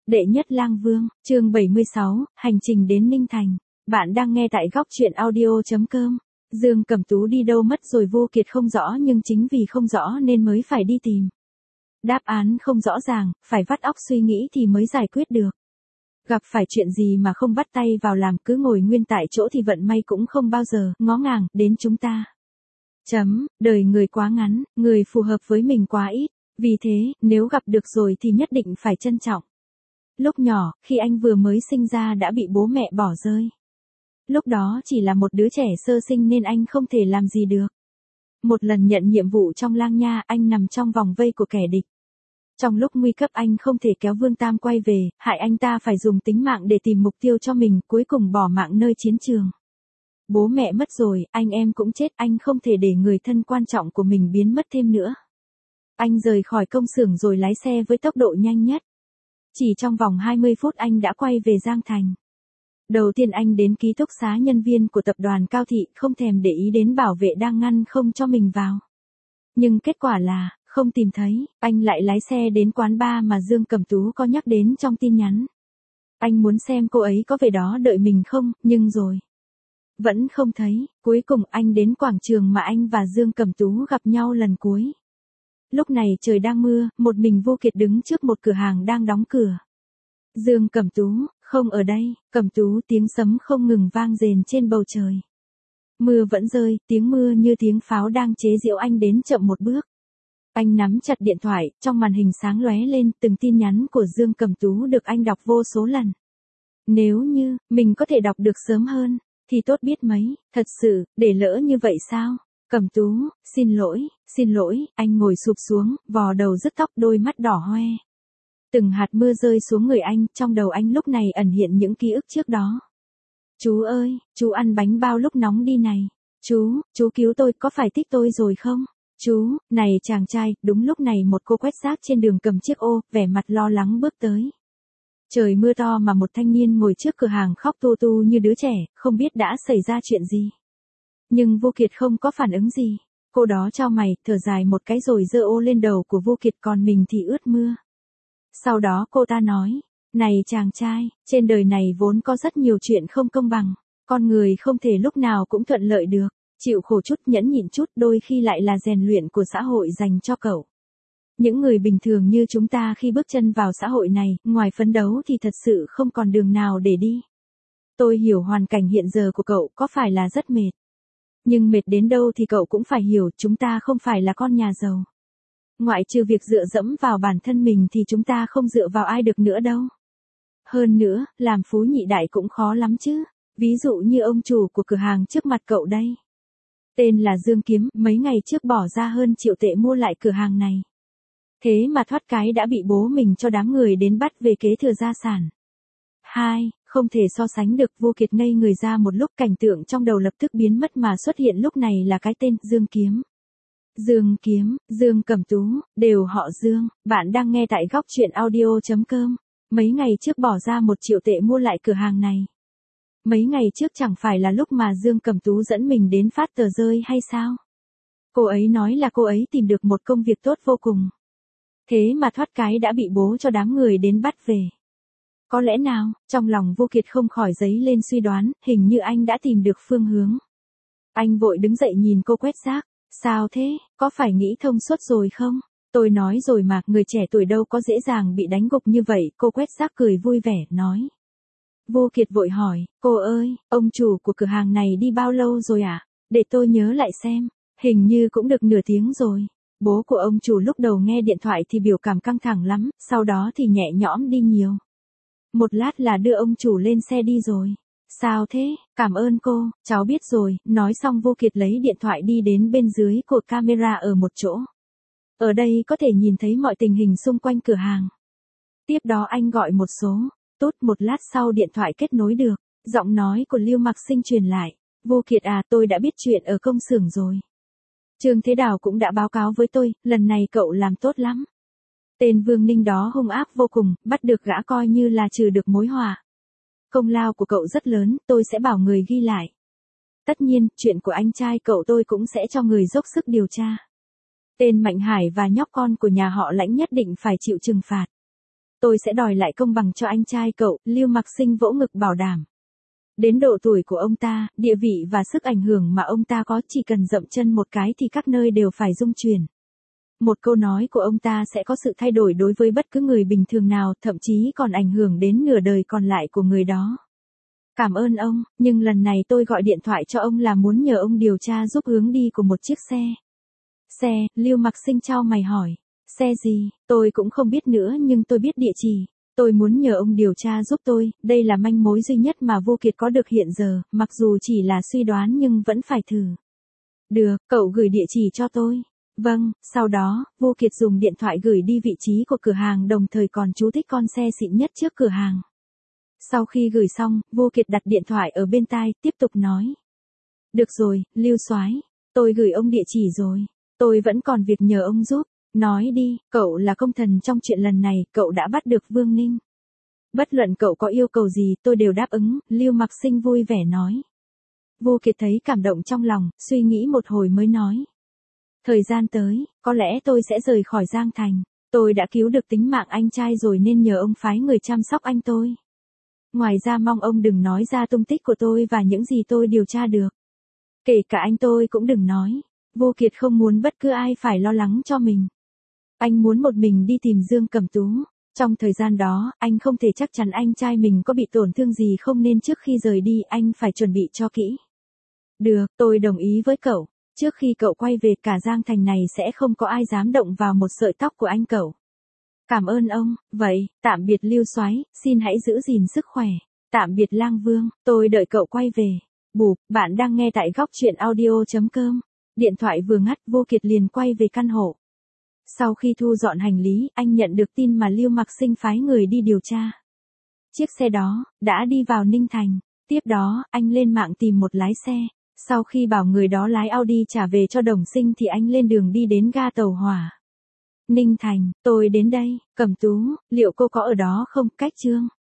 Đệ nhất lang vương, chương 76, hành trình đến Ninh Thành. Bạn đang nghe tại góc truyện audio.com. Dương Cẩm Tú đi đâu mất rồi Vô Kiệt không rõ, nhưng chính vì không rõ nên mới phải đi tìm. Đáp án không rõ ràng, phải vắt óc suy nghĩ thì mới giải quyết được. Gặp phải chuyện gì mà không bắt tay vào làm, cứ ngồi nguyên tại chỗ thì vận may cũng không bao giờ ngó ngàng đến chúng ta. Đời người quá ngắn, người phù hợp với mình quá ít. Vì thế, nếu gặp được rồi thì nhất định phải trân trọng. Lúc nhỏ, khi anh vừa mới sinh ra đã bị bố mẹ bỏ rơi. Lúc đó chỉ là một đứa trẻ sơ sinh nên anh không thể làm gì được. Một lần nhận nhiệm vụ trong lang nha, anh nằm trong vòng vây của kẻ địch. Trong lúc nguy cấp anh không thể kéo Vương Tam quay về, hại anh ta phải dùng tính mạng để tìm mục tiêu cho mình, cuối cùng bỏ mạng nơi chiến trường. Bố mẹ mất rồi, anh em cũng chết, anh không thể để người thân quan trọng của mình biến mất thêm nữa. Anh rời khỏi công xưởng rồi lái xe với tốc độ nhanh nhất. Chỉ trong vòng 20 phút anh đã quay về Giang Thành. Đầu tiên anh đến ký túc xá nhân viên của tập đoàn Cao Thị, không thèm để ý đến bảo vệ đang ngăn không cho mình vào. Nhưng kết quả là, không tìm thấy, anh lại lái xe đến quán bar mà Dương Cẩm Tú có nhắc đến trong tin nhắn. Anh muốn xem cô ấy có về đó đợi mình không, nhưng rồi. Vẫn không thấy, cuối cùng anh đến quảng trường mà anh và Dương Cẩm Tú gặp nhau lần cuối. Lúc này trời đang mưa, một mình Vô Kiệt đứng trước một cửa hàng đang đóng cửa. Dương Cẩm Tú, không ở đây, Cẩm Tú, tiếng sấm không ngừng vang rền trên bầu trời. Mưa vẫn rơi, tiếng mưa như tiếng pháo đang chế giễu anh đến chậm một bước. Anh nắm chặt điện thoại, trong màn hình sáng lóe lên từng tin nhắn của Dương Cẩm Tú được anh đọc vô số lần. Nếu như, mình có thể đọc được sớm hơn, thì tốt biết mấy, thật sự, để lỡ như vậy sao? Cẩm Tú, xin lỗi, anh ngồi sụp xuống, vò đầu rứt tóc, đôi mắt đỏ hoe. Từng hạt mưa rơi xuống người anh, trong đầu anh lúc này ẩn hiện những ký ức trước đó. Chú ơi, chú ăn bánh bao lúc nóng đi này. Chú cứu tôi, có phải thích tôi rồi không? Chú, này chàng trai, đúng lúc này một cô quét rác trên đường cầm chiếc ô, vẻ mặt lo lắng bước tới. Trời mưa to mà một thanh niên ngồi trước cửa hàng khóc tu tu như đứa trẻ, không biết đã xảy ra chuyện gì. Nhưng Vô Kiệt không có phản ứng gì. Cô đó chau mày, thở dài một cái rồi giơ ô lên đầu của Vô Kiệt, còn mình thì ướt mưa. Sau đó cô ta nói, này chàng trai, trên đời này vốn có rất nhiều chuyện không công bằng. Con người không thể lúc nào cũng thuận lợi được. Chịu khổ chút, nhẫn nhịn chút, đôi khi lại là rèn luyện của xã hội dành cho cậu. Những người bình thường như chúng ta khi bước chân vào xã hội này, ngoài phấn đấu thì thật sự không còn đường nào để đi. Tôi hiểu hoàn cảnh hiện giờ của cậu có phải là rất mệt. Nhưng mệt đến đâu thì cậu cũng phải hiểu, chúng ta không phải là con nhà giàu. Ngoại trừ việc dựa dẫm vào bản thân mình thì chúng ta không dựa vào ai được nữa đâu. Hơn nữa, làm phú nhị đại cũng khó lắm chứ. Ví dụ như ông chủ của cửa hàng trước mặt cậu đây. Tên là Dương Kiếm, mấy ngày trước bỏ ra hơn 1 triệu tệ mua lại cửa hàng này. Thế mà thoát cái đã bị bố mình cho đám người đến bắt về kế thừa gia sản. Không thể so sánh được. Vô Kiệt ngây người ra một lúc, cảnh tượng trong đầu lập tức biến mất mà xuất hiện lúc này là cái tên Dương Kiếm. Dương Kiếm, Dương Cẩm Tú, đều họ Dương. Bạn đang nghe tại góc truyện audio.com. Mấy ngày trước bỏ ra 1 triệu tệ mua lại cửa hàng này. Mấy ngày trước chẳng phải là lúc mà Dương Cẩm Tú dẫn mình đến phát tờ rơi hay sao? Cô ấy nói là cô ấy tìm được một công việc tốt vô cùng. Thế mà thoát cái đã bị bố cho đám người đến bắt về. Có lẽ nào, trong lòng Vô Kiệt không khỏi dấy lên suy đoán, hình như anh đã tìm được phương hướng. Anh vội đứng dậy nhìn cô quét rác. Sao thế, có phải nghĩ thông suốt rồi không? Tôi nói rồi mà, người trẻ tuổi đâu có dễ dàng bị đánh gục như vậy. Cô quét rác cười vui vẻ, nói. Vô Kiệt vội hỏi, cô ơi, ông chủ của cửa hàng này đi bao lâu rồi ạ? Để tôi nhớ lại xem, hình như cũng được nửa tiếng rồi. Bố của ông chủ lúc đầu nghe điện thoại thì biểu cảm căng thẳng lắm, sau đó thì nhẹ nhõm đi nhiều. Một lát là đưa ông chủ lên xe đi rồi. Sao thế, cảm ơn cô, cháu biết rồi. Nói xong Vô Kiệt lấy điện thoại đi đến bên dưới cột camera ở một chỗ. Ở đây có thể nhìn thấy mọi tình hình xung quanh cửa hàng. Tiếp đó anh gọi một số. Tốt, một lát sau điện thoại kết nối được. Giọng nói của Lưu Mặc Sinh truyền lại. Vô Kiệt à, tôi đã biết chuyện ở công xưởng rồi. Trương Thế Đào cũng đã báo cáo với tôi, lần này cậu làm tốt lắm. Tên Vương Ninh đó hung ác vô cùng, bắt được gã coi như là trừ được mối họa. Công lao của cậu rất lớn, tôi sẽ bảo người ghi lại. Tất nhiên, chuyện của anh trai cậu tôi cũng sẽ cho người dốc sức điều tra. Tên Mạnh Hải và nhóc con của nhà họ Lãnh nhất định phải chịu trừng phạt. tôi sẽ đòi lại công bằng cho anh trai cậu, Lưu Mặc Sinh vỗ ngực bảo đảm. Đến độ tuổi của ông ta, địa vị và sức ảnh hưởng mà ông ta có chỉ cần dậm chân một cái thì các nơi đều phải rung chuyển. Một câu nói của ông ta sẽ có sự thay đổi đối với bất cứ người bình thường nào, thậm chí còn ảnh hưởng đến nửa đời còn lại của người đó. Cảm ơn ông, nhưng lần này tôi gọi điện thoại cho ông là muốn nhờ ông điều tra giúp hướng đi của một chiếc xe. Xe, Lưu Mặc Sinh chau mày hỏi. Xe gì, tôi cũng không biết nữa nhưng tôi biết địa chỉ. Tôi muốn nhờ ông điều tra giúp tôi, đây là manh mối duy nhất mà Vô Kiệt có được hiện giờ, mặc dù chỉ là suy đoán nhưng vẫn phải thử. Được, cậu gửi địa chỉ cho tôi. Vâng, sau đó, Vô Kiệt dùng điện thoại gửi đi vị trí của cửa hàng đồng thời còn chú thích con xe xịn nhất trước cửa hàng. Sau khi gửi xong, Vô Kiệt đặt điện thoại ở bên tai, tiếp tục nói. Được rồi, Lưu soái, tôi gửi ông địa chỉ rồi. Tôi vẫn còn việc nhờ ông giúp. Nói đi, cậu là công thần trong chuyện lần này, cậu đã bắt được Vương Ninh. Bất luận cậu có yêu cầu gì tôi đều đáp ứng, Lưu Mặc Sinh vui vẻ nói. Vô Kiệt thấy cảm động trong lòng, suy nghĩ một hồi mới nói. Thời gian tới, có lẽ tôi sẽ rời khỏi Giang Thành. Tôi đã cứu được tính mạng anh trai rồi nên nhờ ông phái người chăm sóc anh tôi. Ngoài ra mong ông đừng nói ra tung tích của tôi và những gì tôi điều tra được. Kể cả anh tôi cũng đừng nói. Vô Kiệt không muốn bất cứ ai phải lo lắng cho mình. Anh muốn một mình đi tìm Dương Cẩm Tú. Trong thời gian đó, anh không thể chắc chắn anh trai mình có bị tổn thương gì không nên trước khi rời đi anh phải chuẩn bị cho kỹ. Được, tôi đồng ý với cậu. Trước khi cậu quay về cả Giang Thành này sẽ không có ai dám động vào một sợi tóc của anh cậu. Cảm ơn ông, vậy, tạm biệt Lưu soái, xin hãy giữ gìn sức khỏe. Tạm biệt Lang Vương, tôi đợi cậu quay về. Bụp, bạn đang nghe tại góc truyện audio.com. Điện thoại vừa ngắt, Vô Kiệt liền quay về căn hộ. Sau khi thu dọn hành lý, anh nhận được tin mà Lưu Mặc Sinh phái người đi điều tra. Chiếc xe đó, đã đi vào Ninh Thành. Tiếp đó, anh lên mạng tìm một lái xe. Sau khi bảo người đó lái Audi trả về cho Đồng Sinh thì anh lên đường đi đến ga tàu hỏa. Ninh Thành, tôi đến đây, Cẩm Tú, liệu cô có ở đó không? Cách Trương.